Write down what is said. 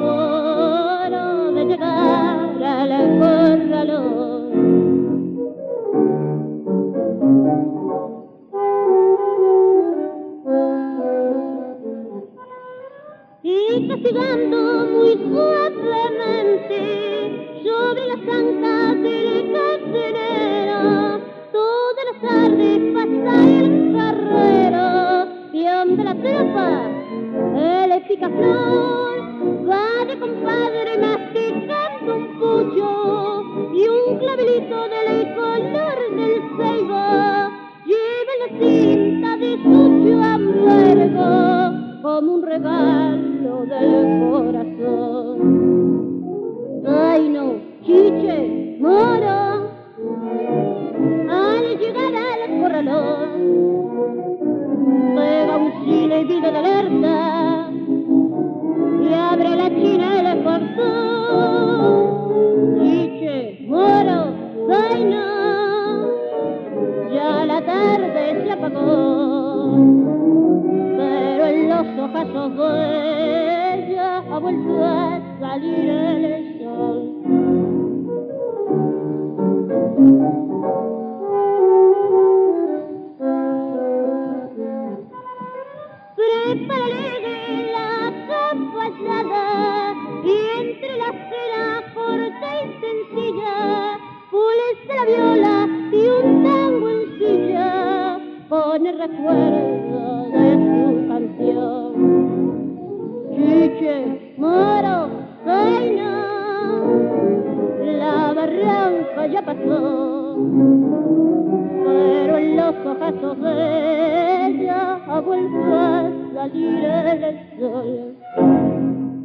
apuro de llegar al corralón. Y castigando muy suavemente sobre las ancas del cancionero, todas las tardes pasa el carrero, peón de la tropa, el picaflor, va de compadre masticando un pucho y un clavelito del color del ceibo, lleva la cinta de su chambergo como un regalo del corazón. Ay no, chiche, moro, al llegar al corralón, pega un silbido de alerta y abre la china el portón. Chiche, moro, ay no, ya la tarde se apagó. Los ojazos de ella ha vuelto a salir el sol. Prepárale la capallada y entre la cera corta y sencilla, pulese la viola y un tango en silla, pone recuerdo de su canción. Chiche, moro, ay no, la barranca ya pasó, pero en los ojazos de ella ha vuelto a salir el sol.